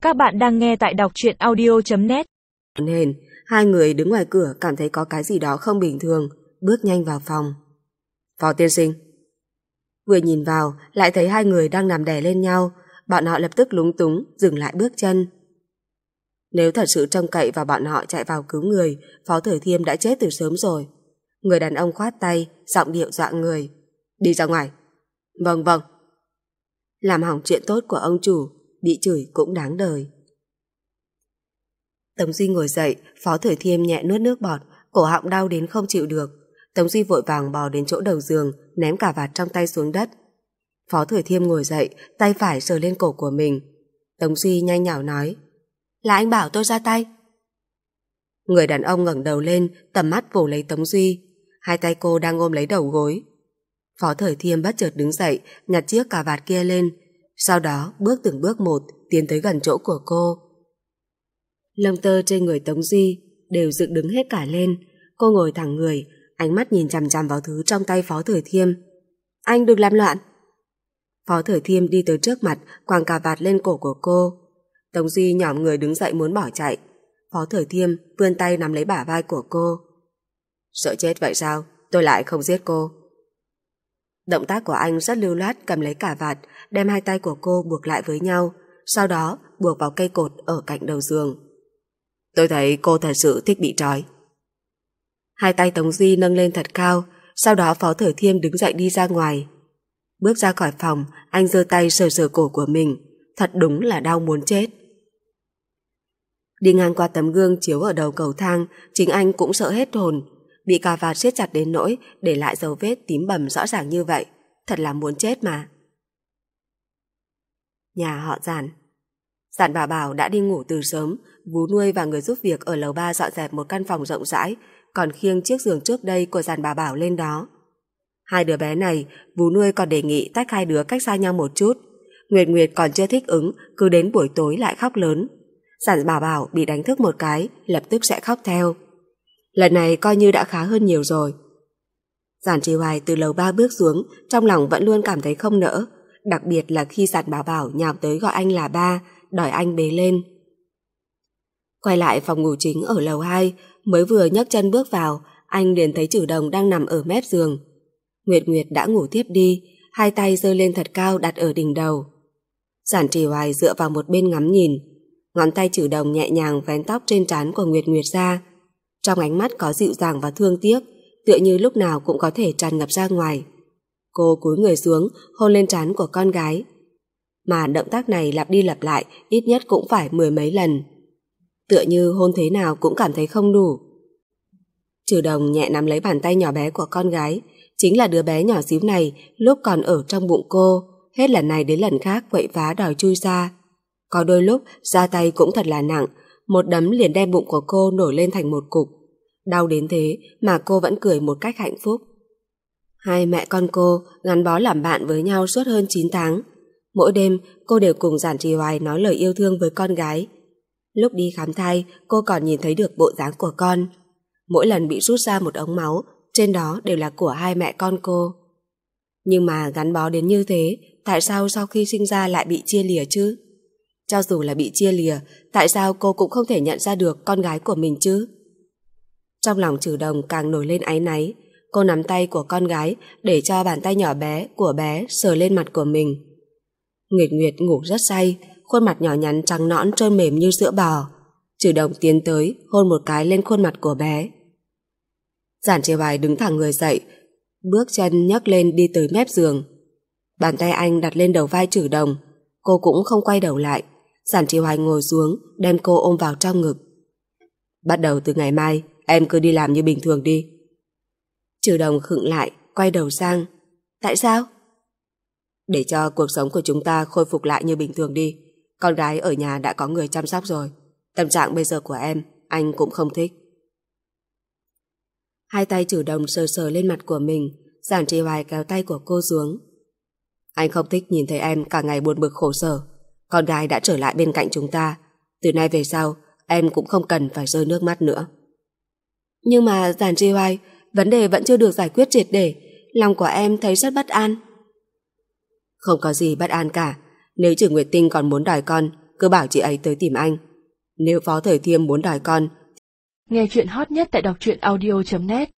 Các bạn đang nghe tại đọc truyện audio.net. Nên hai người đứng ngoài cửa cảm thấy có cái gì đó không bình thường, bước nhanh vào phòng. Phó tiên sinh. Vừa nhìn vào lại thấy hai người đang nằm đè lên nhau, bọn họ lập tức lúng túng dừng lại bước chân. Nếu thật sự trông cậy vào bọn họ chạy vào cứu người, Phó Thời Thiêm đã chết từ sớm rồi. Người đàn ông khoát tay, giọng điệu dọa người. Đi ra ngoài. Vâng vâng. Làm hỏng chuyện tốt của ông chủ, bị chửi cũng đáng đời. Tống Duy ngồi dậy, Phó Thời Thiêm nhẹ nuốt nước bọt, cổ họng đau đến không chịu được. Tống Duy vội vàng bò đến chỗ đầu giường, ném cà vạt trong tay xuống đất. Phó Thời Thiêm ngồi dậy, tay phải sờ lên cổ của mình. Tống Duy nhanh nhảu nói: Là anh bảo tôi ra tay. Người đàn ông ngẩng đầu lên, tầm mắt vồ lấy Tống Duy. Hai tay cô đang ôm lấy đầu gối. Phó Thời Thiêm bất chợt đứng dậy, nhặt chiếc cà vạt kia lên, sau đó bước từng bước một tiến tới gần chỗ của cô. Lông tơ trên người Tống Duy đều dựng đứng hết cả lên. Cô ngồi thẳng người, ánh mắt nhìn chằm chằm vào thứ trong tay Phó Thời Thiêm. Anh đừng làm loạn. Phó Thời Thiêm đi tới trước mặt, quàng cà vạt lên cổ của cô. Tống Duy nhỏm người đứng dậy muốn bỏ chạy. Phó Thời Thiêm vươn tay nắm lấy bả vai của cô. Sợ chết vậy sao? Tôi lại không giết cô. Động tác của anh rất lưu loát, cầm lấy cà vạt, đem hai tay của cô buộc lại với nhau, sau đó buộc vào cây cột ở cạnh đầu giường. Tôi thấy cô thật sự thích bị trói. Hai tay Tống Duy nâng lên thật cao, sau đó Phó Thời Thiêm đứng dậy đi ra ngoài. Bước ra khỏi phòng, anh giơ tay sờ sờ cổ của mình, thật đúng là đau muốn chết. Đi ngang qua tấm gương chiếu ở đầu cầu thang, chính anh cũng sợ hết hồn, bị cà vạt siết chặt đến nỗi để lại dấu vết tím bầm rõ ràng như vậy, thật là muốn chết mà. Nhà họ Giản. Giản Bảo Bảo đã đi ngủ từ sớm, Vú Nuôi và người giúp việc ở lầu 3 dọn dẹp một căn phòng rộng rãi, còn khiêng chiếc giường trước đây của Giản Bảo Bảo lên đó. Hai đứa bé này, Vú Nuôi còn đề nghị tách hai đứa cách xa nhau một chút. Nguyệt Nguyệt còn chưa thích ứng, cứ đến buổi tối lại khóc lớn. Giản Bảo Bảo bị đánh thức một cái, lập tức sẽ khóc theo. Lần này coi như đã khá hơn nhiều rồi. Giản Trì Hoài từ lầu 3 bước xuống, trong lòng vẫn luôn cảm thấy không nỡ, đặc biệt là khi Giản Bảo Bảo nhào tới gọi anh là ba, đòi anh bế lên. Quay lại phòng ngủ chính ở lầu 2, mới vừa nhấc chân bước vào, anh liền thấy Trử Đồng đang nằm ở mép giường. Nguyệt Nguyệt đã ngủ tiếp đi, hai tay giơ lên thật cao đặt ở đỉnh đầu. Giản Trì Hoài dựa vào một bên ngắm nhìn, ngón tay Trử Đồng nhẹ nhàng vén tóc trên trán của Nguyệt Nguyệt ra. Trong ánh mắt có dịu dàng và thương tiếc, tựa như lúc nào cũng có thể tràn ngập ra ngoài. Cô cúi người xuống, hôn lên trán của con gái. Mà động tác này lặp đi lặp lại ít nhất cũng phải 10 mấy lần. Tựa như hôn thế nào cũng cảm thấy không đủ. Trử Đồng nhẹ nắm lấy bàn tay nhỏ bé của con gái, chính là đứa bé nhỏ xíu này lúc còn ở trong bụng cô, hết lần này đến lần khác quậy phá đòi chui ra. Có đôi lúc ra tay cũng thật là nặng, một đấm liền đem bụng của cô nổi lên thành một cục. Đau đến thế mà cô vẫn cười một cách hạnh phúc. Hai mẹ con cô gắn bó làm bạn với nhau suốt hơn 9 tháng. Mỗi đêm cô đều cùng Giản Trì Hoài nói lời yêu thương với con gái. Lúc đi khám thai cô còn nhìn thấy được bộ dáng của con. Mỗi lần bị rút ra một ống máu, trên đó đều là của hai mẹ con cô. Nhưng mà gắn bó đến như thế, tại sao sau khi sinh ra lại bị chia lìa chứ? Cho dù là bị chia lìa, tại sao cô cũng không thể nhận ra được con gái của mình chứ? Trong lòng Trử Đồng càng nổi lên áy náy, cô nắm tay của con gái để cho bàn tay nhỏ bé của bé sờ lên mặt của mình. Nguyệt Nguyệt ngủ rất say, khuôn mặt nhỏ nhắn trắng nõn trơn mềm như sữa bò. Trử Đồng tiến tới hôn một cái lên khuôn mặt của bé. Giản Trì Hoài đứng thẳng người dậy, bước chân nhấc lên đi tới mép giường. Bàn tay anh đặt lên đầu vai Trử Đồng, cô cũng không quay đầu lại. Giản Trì Hoài ngồi xuống, đem cô ôm vào trong ngực. Bắt đầu từ ngày mai, em cứ đi làm như bình thường đi. Trử Đồng khựng lại, quay đầu sang. Tại sao? Để cho cuộc sống của chúng ta khôi phục lại như bình thường đi. Con gái ở nhà đã có người chăm sóc rồi. Tâm trạng bây giờ của em, anh cũng không thích. Hai tay Trử Đồng sờ sờ lên mặt của mình, Giản Trì Hoài kéo tay của cô xuống. Anh không thích nhìn thấy em cả ngày buồn bực khổ sở. Con gái đã trở lại bên cạnh chúng ta. Từ nay về sau, em cũng không cần phải rơi nước mắt nữa. Nhưng mà Giản Trì Hoài, vấn đề vẫn chưa được giải quyết triệt để. Lòng của em thấy rất bất an. Không có gì bất an cả. Nếu Trử Nguyệt Tinh còn muốn đòi con, cứ bảo chị ấy tới tìm anh. Nếu Phó Thời Thiêm muốn đòi con. Nghe chuyện hot nhất tại đọc truyện audio.net